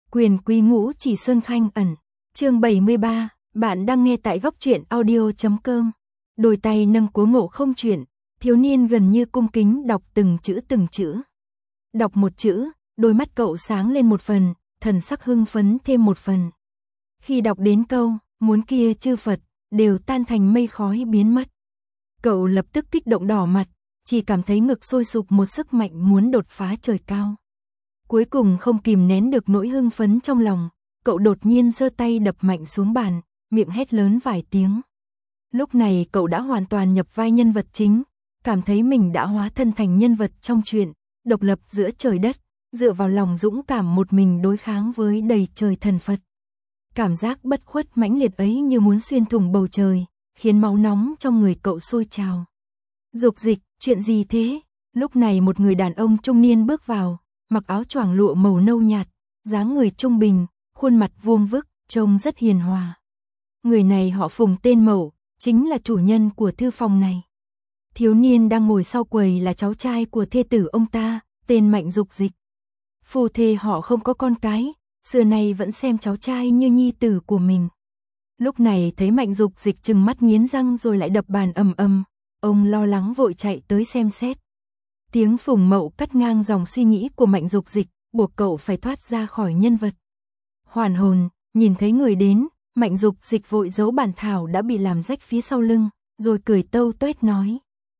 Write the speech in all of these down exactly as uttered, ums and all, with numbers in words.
Quyền quý ngũ chỉ sơn khanh ẩn. Chương bảy mươi ba, bạn đang nghe tại góc truyện audio chấm com. Đôi tay nâng Cố Ngộ Không chuyện, thiếu niên gần như cung kính đọc từng chữ từng chữ. Đọc một chữ, đôi mắt cậu sáng lên một phần, thần sắc hưng phấn thêm một phần. Khi đọc đến câu, muốn kia chư Phật, đều tan thành mây khói biến mất. Cậu lập tức kích động đỏ mặt, chỉ cảm thấy ngực sôi sục một sức mạnh muốn đột phá trời cao. Cuối cùng không kìm nén được nỗi hưng phấn trong lòng, cậu đột nhiên giơ tay đập mạnh xuống bàn, miệng hét lớn vài tiếng. Lúc này cậu đã hoàn toàn nhập vai nhân vật chính, cảm thấy mình đã hóa thân thành nhân vật trong truyện, độc lập giữa trời đất, dựa vào lòng dũng cảm một mình đối kháng với đầy trời thần Phật. Cảm giác bất khuất mãnh liệt ấy như muốn xuyên thủng bầu trời, khiến máu nóng trong người cậu sôi trào. Dục Dịch, chuyện gì thế? Lúc này một người đàn ông trung niên bước vào, mặc áo choàng lụa màu nâu nhạt, dáng người trung bình, khuôn mặt vuông vức, trông rất hiền hòa. Người này họ Phùng tên Mậu, chính là chủ nhân của thư phòng này. Thiếu niên đang ngồi sau quầy là cháu trai của thê tử ông ta, tên Mạnh Dục Dịch. Phu thê họ không có con cái, xưa nay vẫn xem cháu trai như nhi tử của mình. Lúc này thấy Mạnh Dục Dịch trừng mắt nghiến răng rồi lại đập bàn ầm ầm, ông lo lắng vội chạy tới xem xét. Tiếng Phùng Mậu cắt ngang dòng suy nghĩ của Mạnh Dục Dịch, buộc cậu phải thoát ra khỏi nhân vật. Hoàn hồn, nhìn thấy người đến, Mạnh Dục Dịch vội giấu bản thảo đã bị làm rách phía sau lưng, rồi cười tâu tuét nói.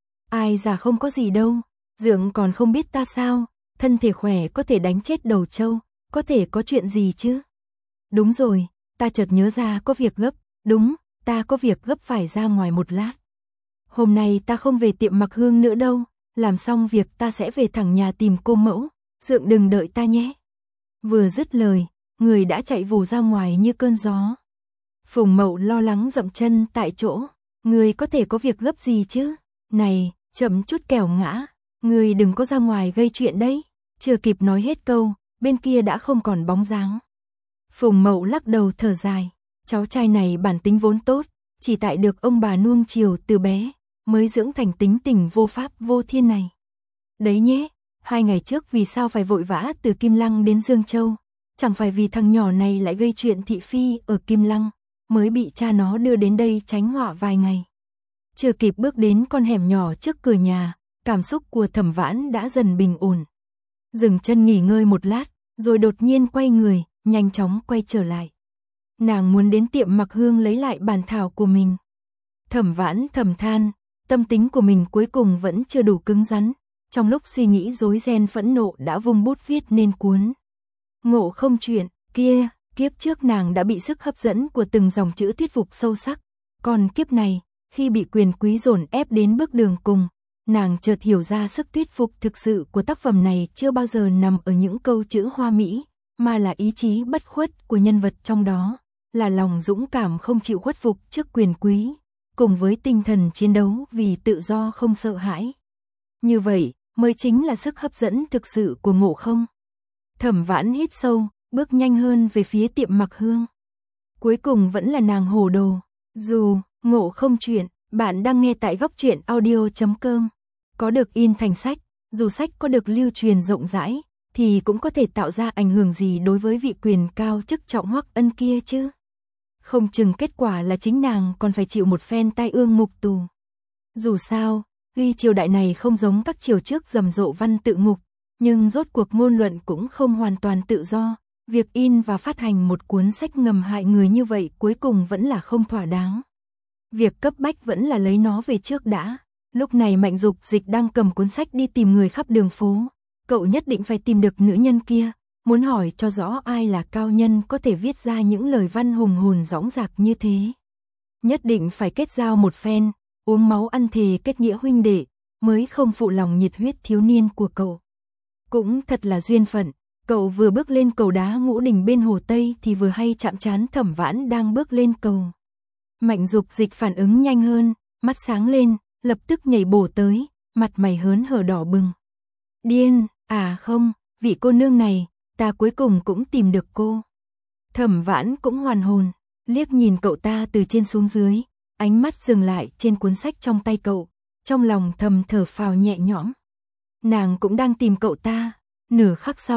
Ai già không có gì đâu, dượng còn không biết ta sao, thân thể khỏe có thể đánh chết đầu trâu, có thể có chuyện gì chứ? Đúng rồi, ta chợt nhớ ra có việc gấp, đúng, ta có việc gấp phải ra ngoài một lát. Hôm nay ta không về tiệm Mặc Hương nữa đâu, làm xong việc ta sẽ về thẳng nhà tìm cô mẫu, dượng đừng đợi ta nhé. Vừa dứt lời, người đã chạy vù ra ngoài như cơn gió. Phùng Mậu lo lắng dậm chân tại chỗ, người có thể có việc gấp gì chứ? Này, chậm chút kẻo ngã, người đừng có ra ngoài gây chuyện đấy. Chưa kịp nói hết câu, bên kia đã không còn bóng dáng. Phùng Mậu lắc đầu thở dài, cháu trai này bản tính vốn tốt, chỉ tại được ông bà nuông chiều từ bé, mới dưỡng thành tính tình vô pháp vô thiên này. Đấy nhé, hai ngày trước vì sao phải vội vã từ Kim Lăng đến Dương Châu, chẳng phải vì thằng nhỏ này lại gây chuyện thị phi ở Kim Lăng, mới bị cha nó đưa đến đây tránh họa vài ngày. Chưa kịp bước đến con hẻm nhỏ trước cửa nhà, cảm xúc của Thẩm Vãn đã dần bình ổn. Dừng chân nghỉ ngơi một lát, rồi đột nhiên quay người, nhanh chóng quay trở lại. Nàng muốn đến tiệm Mặc Hương lấy lại bản thảo của mình. Thẩm Vãn thầm than, tâm tính của mình cuối cùng vẫn chưa đủ cứng rắn, trong lúc suy nghĩ rối ren phẫn nộ đã vung bút viết nên cuốn. Ngộ Không chuyện, kia, kiếp trước nàng đã bị sức hấp dẫn của từng dòng chữ thuyết phục sâu sắc, còn kiếp này, khi bị quyền quý dồn ép đến bước đường cùng, nàng chợt hiểu ra sức thuyết phục thực sự của tác phẩm này chưa bao giờ nằm ở những câu chữ hoa mỹ, mà là ý chí bất khuất của nhân vật trong đó, là lòng dũng cảm không chịu khuất phục trước quyền quý, cùng với tinh thần chiến đấu vì tự do không sợ hãi. Như vậy, mới chính là sức hấp dẫn thực sự của Ngộ Không. Thẩm Vãn hít sâu, bước nhanh hơn về phía tiệm Mặc Hương. Cuối cùng vẫn là nàng hồ đồ. Dù, Ngộ Không chuyện, bạn đang nghe tại góc truyện audio chấm com. Có được in thành sách, dù sách có được lưu truyền rộng rãi, thì cũng có thể tạo ra ảnh hưởng gì đối với vị quyền cao chức trọng Hoắc Ân kia chứ? Không chừng kết quả là chính nàng còn phải chịu một phen tai ương ngục tù. Dù sao, tuy triều đại này không giống các triều trước rầm rộ văn tự ngục, nhưng rốt cuộc ngôn luận cũng không hoàn toàn tự do. Việc in và phát hành một cuốn sách ngầm hại người như vậy cuối cùng vẫn là không thỏa đáng. Việc cấp bách vẫn là lấy nó về trước đã. Lúc này Mạnh Dục Dịch đang cầm cuốn sách đi tìm người khắp đường phố. Cậu nhất định phải tìm được nữ nhân kia, muốn hỏi cho rõ ai là cao nhân có thể viết ra những lời văn hùng hồn dõng dạc như thế. Nhất định phải kết giao một phen, uống máu ăn thề kết nghĩa huynh đệ, mới không phụ lòng nhiệt huyết thiếu niên của cậu. Cũng thật là duyên phận, cậu vừa bước lên cầu đá Ngũ Đình bên Hồ Tây thì vừa hay chạm trán Thẩm Vãn đang bước lên cầu. Mạnh Dục Dịch phản ứng nhanh hơn, mắt sáng lên, lập tức nhảy bổ tới, mặt mày hớn hở đỏ bừng. Điên, à không, vị cô nương này, ta cuối cùng cũng tìm được cô. Thẩm Vãn cũng hoàn hồn, liếc nhìn cậu ta từ trên xuống dưới, ánh mắt dừng lại trên cuốn sách trong tay cậu, trong lòng thầm thở phào nhẹ nhõm. Nàng cũng đang tìm cậu ta. Nửa khắc sau,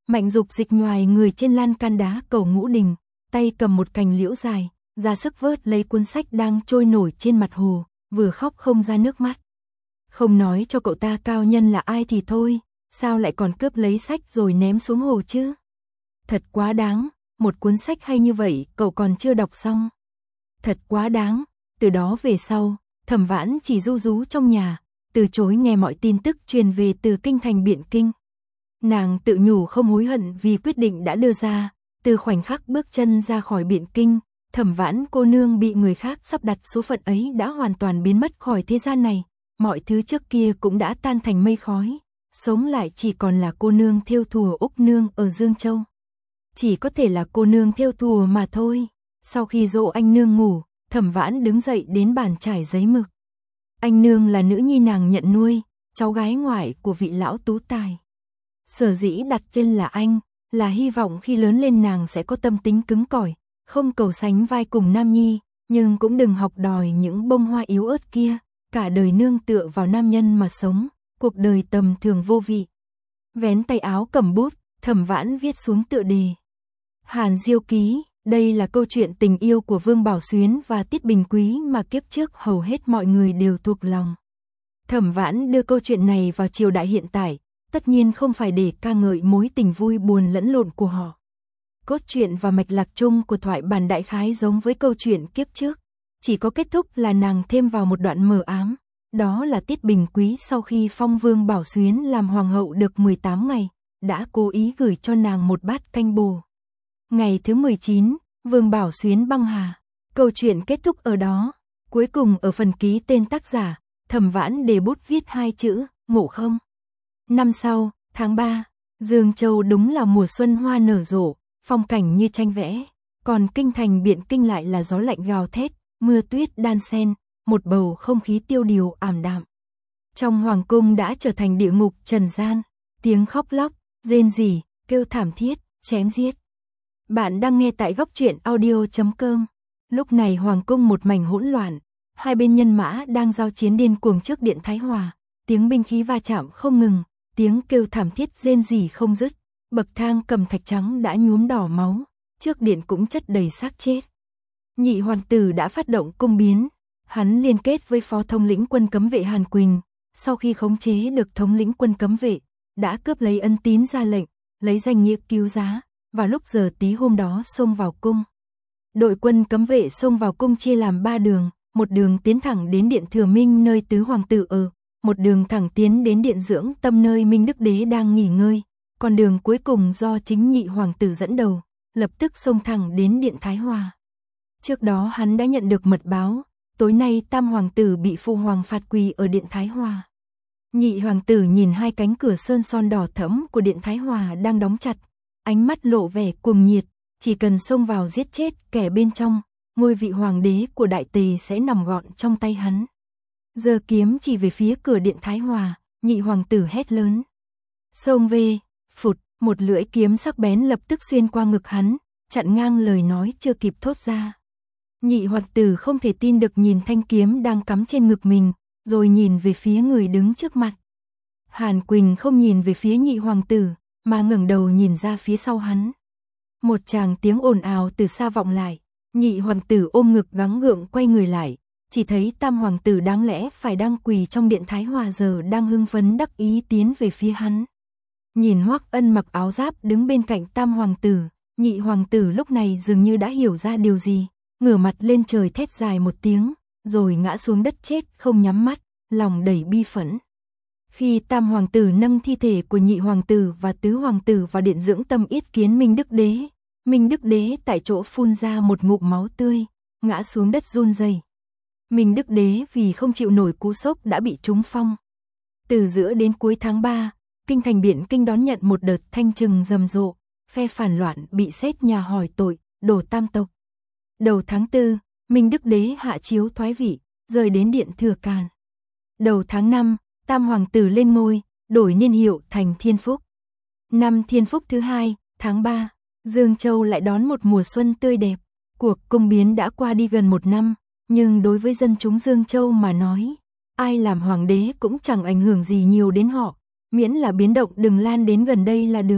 Mạnh Dục Dịch nhoài người trên lan can đá cầu ngũ đình, tay cầm một cành liễu dài, ra sức vớt lấy cuốn sách đang trôi nổi trên mặt hồ, vừa khóc không ra nước mắt. Không nói cho cậu ta cao nhân là ai thì thôi, sao lại còn cướp lấy sách rồi ném xuống hồ chứ? Thật quá đáng, một cuốn sách hay như vậy cậu còn chưa đọc xong. Thật quá đáng, từ đó về sau, Thẩm Vãn chỉ ru rú trong nhà, từ chối nghe mọi tin tức truyền về từ kinh thành Biện Kinh. Nàng tự nhủ không hối hận vì quyết định đã đưa ra, từ khoảnh khắc bước chân ra khỏi Biện Kinh, Thẩm Vãn cô nương bị người khác sắp đặt số phận ấy đã hoàn toàn biến mất khỏi thế gian này, mọi thứ trước kia cũng đã tan thành mây khói, sống lại chỉ còn là cô nương thêu thùa Úc Nương ở Dương Châu. Chỉ có thể là cô nương thêu thùa mà thôi. Sau khi dỗ anh nương ngủ, Thẩm Vãn đứng dậy đến bàn trải giấy mực. Anh nương là nữ nhi nàng nhận nuôi, cháu gái ngoại của vị lão tú tài. Sở dĩ đặt tên là anh, là hy vọng khi lớn lên nàng sẽ có tâm tính cứng cỏi, không cầu sánh vai cùng nam nhi, nhưng cũng đừng học đòi những bông hoa yếu ớt kia, cả đời nương tựa vào nam nhân mà sống, cuộc đời tầm thường vô vị. Vén tay áo cầm bút, Thẩm Vãn viết xuống tựa đề. Hàn Diêu Ký, đây là câu chuyện tình yêu của Vương Bảo Xuyến và Tiết Bình Quý mà kiếp trước hầu hết mọi người đều thuộc lòng. Thẩm Vãn đưa câu chuyện này vào triều đại hiện tại, tất nhiên không phải để ca ngợi mối tình vui buồn lẫn lộn của họ. Cốt truyện và mạch lạc chung của thoại bản đại khái giống với câu chuyện kiếp trước, chỉ có kết thúc là nàng thêm vào một đoạn mờ ám, đó là Tiết Bình Quý sau khi phong Vương Bảo Xuyến làm hoàng hậu được mười tám ngày, đã cố ý gửi cho nàng một bát canh bồ. Ngày thứ mười chín, Vương Bảo Xuyến băng hà, câu chuyện kết thúc ở đó. Cuối cùng ở phần ký tên tác giả, Thẩm Vãn để bút viết hai chữ, ngộ không. Năm sau, tháng ba, Dương Châu đúng là mùa xuân hoa nở rộ, phong cảnh như tranh vẽ, còn kinh thành Biện Kinh lại là gió lạnh gào thét, mưa tuyết đan xen, một bầu không khí tiêu điều ảm đạm. Trong hoàng cung đã trở thành địa ngục trần gian, tiếng khóc lóc, rên rỉ, kêu thảm thiết, chém giết. Bạn đang nghe tại góc truyện audio chấm com. Lúc này hoàng cung một mảnh hỗn loạn, hai bên nhân mã đang giao chiến điên cuồng trước điện Thái Hòa, tiếng binh khí va chạm không ngừng, tiếng kêu thảm thiết rên rỉ không dứt, bậc thang cẩm thạch trắng đã nhuốm đỏ máu, trước điện cũng chất đầy xác chết. Nhị hoàng tử đã phát động cung biến, hắn liên kết với phó thống lĩnh quân cấm vệ Hàn Quỳnh, sau khi khống chế được thống lĩnh quân cấm vệ, đã cướp lấy ân tín ra lệnh, lấy danh nghĩa cứu giá, vào lúc giờ tí hôm đó xông vào cung. Đội quân cấm vệ xông vào cung chia làm ba đường, một đường tiến thẳng đến điện Thừa Minh nơi tứ hoàng tử ở, một đường thẳng tiến đến điện dưỡng tâm nơi Minh Đức Đế đang nghỉ ngơi, còn đường cuối cùng do chính nhị hoàng tử dẫn đầu, lập tức xông thẳng đến điện Thái Hòa. Trước đó hắn đã nhận được mật báo, tối nay tam hoàng tử bị phụ hoàng phạt quỳ ở điện Thái Hòa. Nhị hoàng tử nhìn hai cánh cửa sơn son đỏ thẫm của điện Thái Hòa đang đóng chặt, ánh mắt lộ vẻ cuồng nhiệt, chỉ cần xông vào giết chết kẻ bên trong, ngôi vị hoàng đế của đại tề sẽ nằm gọn trong tay hắn. Giơ kiếm chỉ về phía cửa điện Thái Hòa, nhị hoàng tử hét lớn. Xông về, phụt, một lưỡi kiếm sắc bén lập tức xuyên qua ngực hắn, chặn ngang lời nói chưa kịp thốt ra. Nhị hoàng tử không thể tin được nhìn thanh kiếm đang cắm trên ngực mình, rồi nhìn về phía người đứng trước mặt. Hàn Quỳnh không nhìn về phía nhị hoàng tử, mà ngẩng đầu nhìn ra phía sau hắn. Một tràng tiếng ồn ào từ xa vọng lại, nhị hoàng tử ôm ngực gắng gượng quay người lại, chỉ thấy tam hoàng tử đáng lẽ phải đang quỳ trong điện Thái Hòa giờ đang hưng phấn đắc ý tiến về phía hắn. Nhìn Hoắc Ân mặc áo giáp đứng bên cạnh tam hoàng tử, nhị hoàng tử lúc này dường như đã hiểu ra điều gì, ngửa mặt lên trời thét dài một tiếng, rồi ngã xuống đất chết không nhắm mắt, lòng đầy bi phẫn. Khi tam hoàng tử nâng thi thể của nhị hoàng tử và tứ hoàng tử vào điện dưỡng tâm yết kiến Minh Đức Đế, Minh Đức Đế tại chỗ phun ra một ngụm máu tươi, ngã xuống đất run rẩy. Minh Đức Đế vì không chịu nổi cú sốc đã bị trúng phong. Từ giữa đến cuối tháng ba, kinh thành Biện Kinh đón nhận một đợt thanh trừng rầm rộ, phe phản loạn bị xét nhà hỏi tội, đổ tam tộc. Đầu tháng tư, Minh Đức Đế hạ chiếu thoái vị, rời đến điện Thừa Càn. Đầu tháng năm, tam hoàng tử lên ngôi, đổi niên hiệu thành Thiên Phúc. Năm Thiên Phúc thứ hai, tháng ba, Dương Châu lại đón một mùa xuân tươi đẹp. Cuộc cung biến đã qua đi gần một năm, nhưng đối với dân chúng Dương Châu mà nói, ai làm hoàng đế cũng chẳng ảnh hưởng gì nhiều đến họ, miễn là biến động đừng lan đến gần đây là được.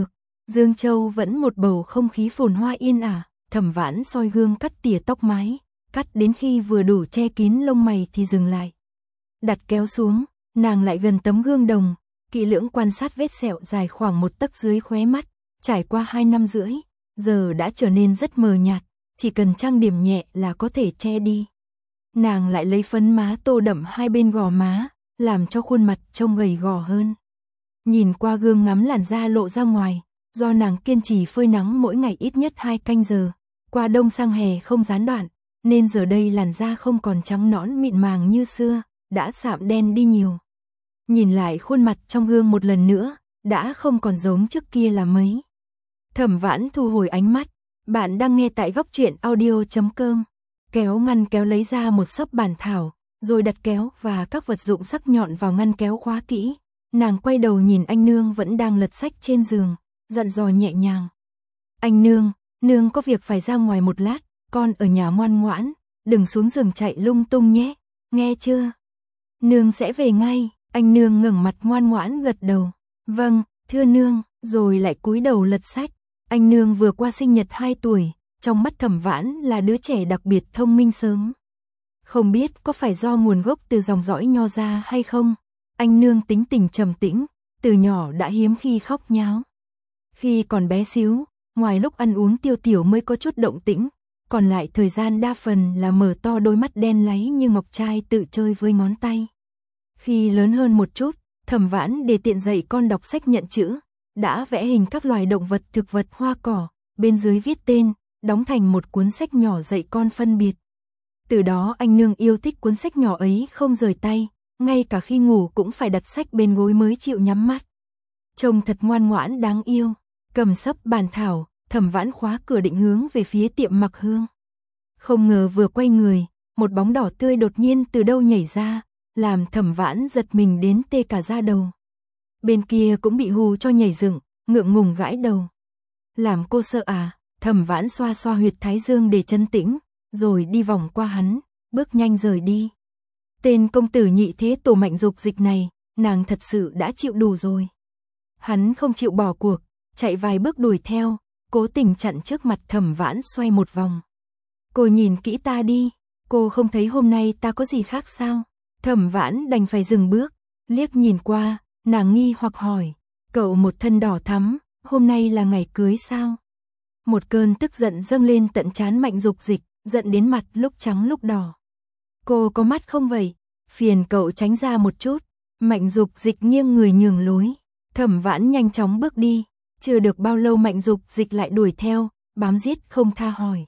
Dương Châu vẫn một bầu không khí phồn hoa yên ả, Thẩm Vãn soi gương cắt tỉa tóc mái, cắt đến khi vừa đủ che kín lông mày thì dừng lại. Đặt kéo xuống, nàng lại gần tấm gương đồng, kỹ lưỡng quan sát vết sẹo dài khoảng một tấc dưới khóe mắt, trải qua hai năm rưỡi, giờ đã trở nên rất mờ nhạt, chỉ cần trang điểm nhẹ là có thể che đi. Nàng lại lấy phấn má tô đậm hai bên gò má, làm cho khuôn mặt trông gầy gò hơn. Nhìn qua gương ngắm làn da lộ ra ngoài, do nàng kiên trì phơi nắng mỗi ngày ít nhất hai canh giờ, qua đông sang hè không gián đoạn, nên giờ đây làn da không còn trắng nõn mịn màng như xưa, đã sạm đen đi nhiều. Nhìn lại khuôn mặt trong gương một lần nữa, đã không còn giống trước kia là mấy. Thẩm Vãn thu hồi ánh mắt, bạn đang nghe tại góc truyện audio chấm com. Kéo ngăn kéo lấy ra một xấp bản thảo, rồi đặt kéo và các vật dụng sắc nhọn vào ngăn kéo khóa kỹ. Nàng quay đầu nhìn anh nương vẫn đang lật sách trên giường, dặn dò nhẹ nhàng. Anh nương, nương có việc phải ra ngoài một lát, con ở nhà ngoan ngoãn, đừng xuống giường chạy lung tung nhé, nghe chưa? Nương sẽ về ngay. Anh nương ngẩng mặt ngoan ngoãn gật đầu. Vâng, thưa nương, rồi lại cúi đầu lật sách. Anh nương vừa qua sinh nhật hai tuổi, trong mắt Thẩm Vãn là đứa trẻ đặc biệt thông minh sớm. Không biết có phải do nguồn gốc từ dòng dõi Nho ra hay không, anh nương tính tình trầm tĩnh, từ nhỏ đã hiếm khi khóc nháo. Khi còn bé xíu, ngoài lúc ăn uống tiêu tiểu mới có chút động tĩnh, còn lại thời gian đa phần là mở to đôi mắt đen láy như ngọc trai tự chơi với ngón tay. Khi lớn hơn một chút, Thẩm Vãn để tiện dạy con đọc sách nhận chữ, đã vẽ hình các loài động vật, thực vật, hoa cỏ, bên dưới viết tên, đóng thành một cuốn sách nhỏ dạy con phân biệt. Từ đó anh nương yêu thích cuốn sách nhỏ ấy không rời tay, ngay cả khi ngủ cũng phải đặt sách bên gối mới chịu nhắm mắt. Trông thật ngoan ngoãn đáng yêu. Cầm xấp bản thảo, Thẩm Vãn khóa cửa định hướng về phía tiệm Mặc Hương. Không ngờ vừa quay người, một bóng đỏ tươi đột nhiên từ đâu nhảy ra, làm Thẩm Vãn giật mình đến tê cả da đầu. Bên kia cũng bị hù cho nhảy dựng, ngượng ngùng gãi đầu. Làm cô sợ à? Thẩm Vãn xoa xoa huyệt thái dương để trấn tĩnh, rồi đi vòng qua hắn, bước nhanh rời đi. Tên công tử nhị thế tổ Mạnh Dục Dịch này, nàng thật sự đã chịu đủ rồi. Hắn không chịu bỏ cuộc, chạy vài bước đuổi theo, cố tình chặn trước mặt Thẩm Vãn xoay một vòng. Cô nhìn kỹ ta đi, cô không thấy hôm nay ta có gì khác sao? Thẩm Vãn đành phải dừng bước, liếc nhìn qua, nàng nghi hoặc hỏi, cậu một thân đỏ thắm, hôm nay là ngày cưới sao? Một cơn tức giận dâng lên tận trán Mạnh Dục Dịch, giận đến mặt lúc trắng lúc đỏ. Cô có mắt không vậy? Phiền cậu tránh ra một chút. Mạnh Dục Dịch nghiêng người nhường lối. Thẩm Vãn nhanh chóng bước đi. Chưa được bao lâu Mạnh Dục Dịch lại đuổi theo, bám giết không tha hỏi.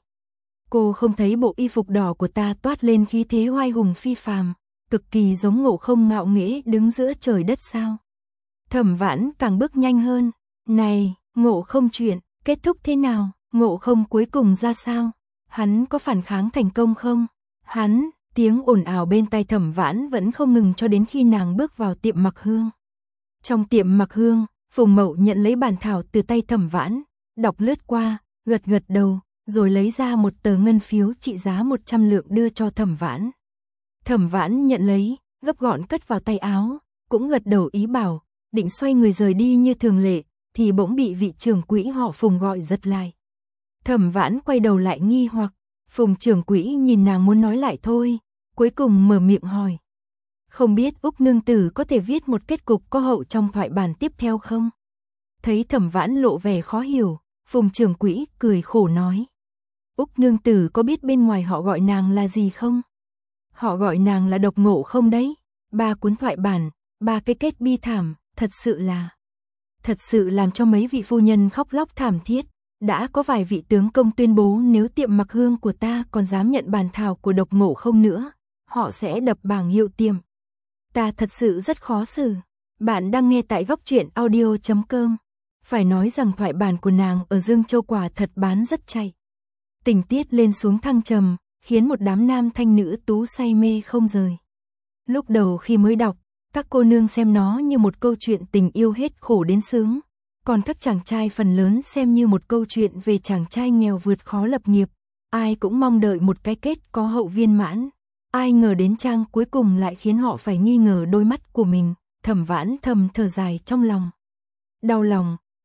Cô không thấy bộ y phục đỏ của ta toát lên khí thế oai hùng phi phàm, cực kỳ giống Ngộ Không ngạo nghễ đứng giữa trời đất sao? Thẩm Vãn càng bước nhanh hơn. Này, Ngộ Không chuyện, kết thúc thế nào? Ngộ Không cuối cùng ra sao? Hắn có phản kháng thành công không? Hắn, tiếng ồn ào bên tai Thẩm Vãn vẫn không ngừng cho đến khi nàng bước vào tiệm Mặc Hương. Trong tiệm Mặc Hương, Phùng Mậu nhận lấy bản thảo từ tay Thẩm Vãn, đọc lướt qua, gật gật đầu, rồi lấy ra một tờ ngân phiếu trị giá một trăm lượng đưa cho Thẩm Vãn. Thẩm Vãn nhận lấy, gấp gọn cất vào tay áo, cũng gật đầu ý bảo, định xoay người rời đi như thường lệ, thì bỗng bị vị trưởng quỹ họ Phùng gọi giật lại. Thẩm Vãn quay đầu lại nghi hoặc, Phùng trưởng quỹ nhìn nàng muốn nói lại thôi, cuối cùng mở miệng hỏi. Không biết Úc nương tử có thể viết một kết cục có hậu trong thoại bản tiếp theo không? Thấy Thẩm Vãn lộ vẻ khó hiểu, Phùng trưởng quỹ cười khổ nói. Úc nương tử có biết bên ngoài họ gọi nàng là gì không? Họ gọi nàng là Độc Ngộ Không đấy. Ba cuốn thoại bản, ba cái kết bi thảm, thật sự là... Thật sự làm cho mấy vị phu nhân khóc lóc thảm thiết. Đã có vài vị tướng công tuyên bố nếu tiệm Mặc Hương của ta còn dám nhận bản thảo của Độc Ngộ Không nữa, họ sẽ đập bảng hiệu tiệm. Ta thật sự rất khó xử. Bạn đang nghe tại góc truyện audio chấm com. Phải nói rằng thoại bản của nàng ở Dương Châu quả thật bán rất chạy. Tình tiết lên xuống thăng trầm, khiến một đám nam thanh nữ tú say mê không rời. Lúc đầu khi mới đọc, các cô nương xem nó như một câu chuyện tình yêu hết khổ đến sướng. Còn các chàng trai phần lớn xem như một câu chuyện về chàng trai nghèo vượt khó lập nghiệp. Ai cũng mong đợi một cái kết có hậu viên mãn. Ai ngờ đến trang cuối cùng lại khiến họ phải nghi ngờ đôi mắt của mình. Thẩm Vãn thầm thở dài trong lòng. Đau lòng,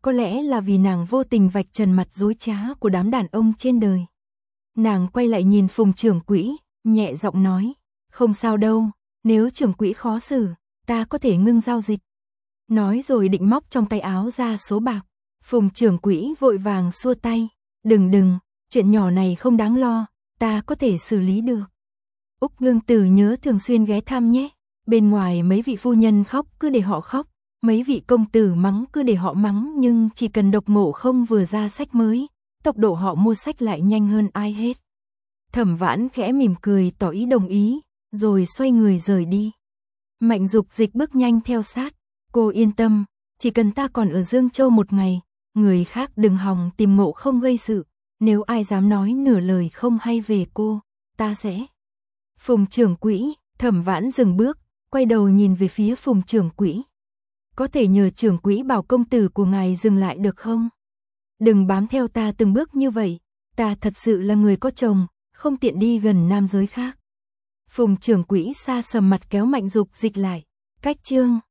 có lẽ là vì nàng vô tình vạch trần mặt dối trá của đám đàn ông trên đời. Nàng quay lại nhìn Phùng trưởng quỹ, nhẹ giọng nói, không sao đâu, nếu trưởng quỹ khó xử, ta có thể ngưng giao dịch. Nói rồi định móc trong tay áo ra số bạc. Phùng trưởng quỹ vội vàng xua tay, đừng đừng, chuyện nhỏ này không đáng lo, ta có thể xử lý được. Úc Lương Tử nhớ thường xuyên ghé thăm nhé, bên ngoài mấy vị phu nhân khóc cứ để họ khóc, mấy vị công tử mắng cứ để họ mắng, nhưng chỉ cần Độc Ngộ không vừa ra sách mới, tốc độ họ mua sách lại nhanh hơn ai hết. Thẩm Vãn khẽ mỉm cười tỏ ý đồng ý, rồi xoay người rời đi. Mạnh Dục Dịch bước nhanh theo sát, cô yên tâm, chỉ cần ta còn ở Dương Châu một ngày, người khác đừng hòng tìm Ngộ không gây sự, nếu ai dám nói nửa lời không hay về cô, ta sẽ. Phùng trưởng quỹ, Thẩm Vãn dừng bước, quay đầu nhìn về phía Phùng trưởng quỹ. Có thể nhờ trưởng quỹ bảo công tử của ngài dừng lại được không? Đừng bám theo ta từng bước như vậy, ta thật sự là người có chồng, không tiện đi gần nam giới khác. Phùng trưởng quỹ xa sầm mặt kéo Mạnh Dục Dịch lại. Cách chương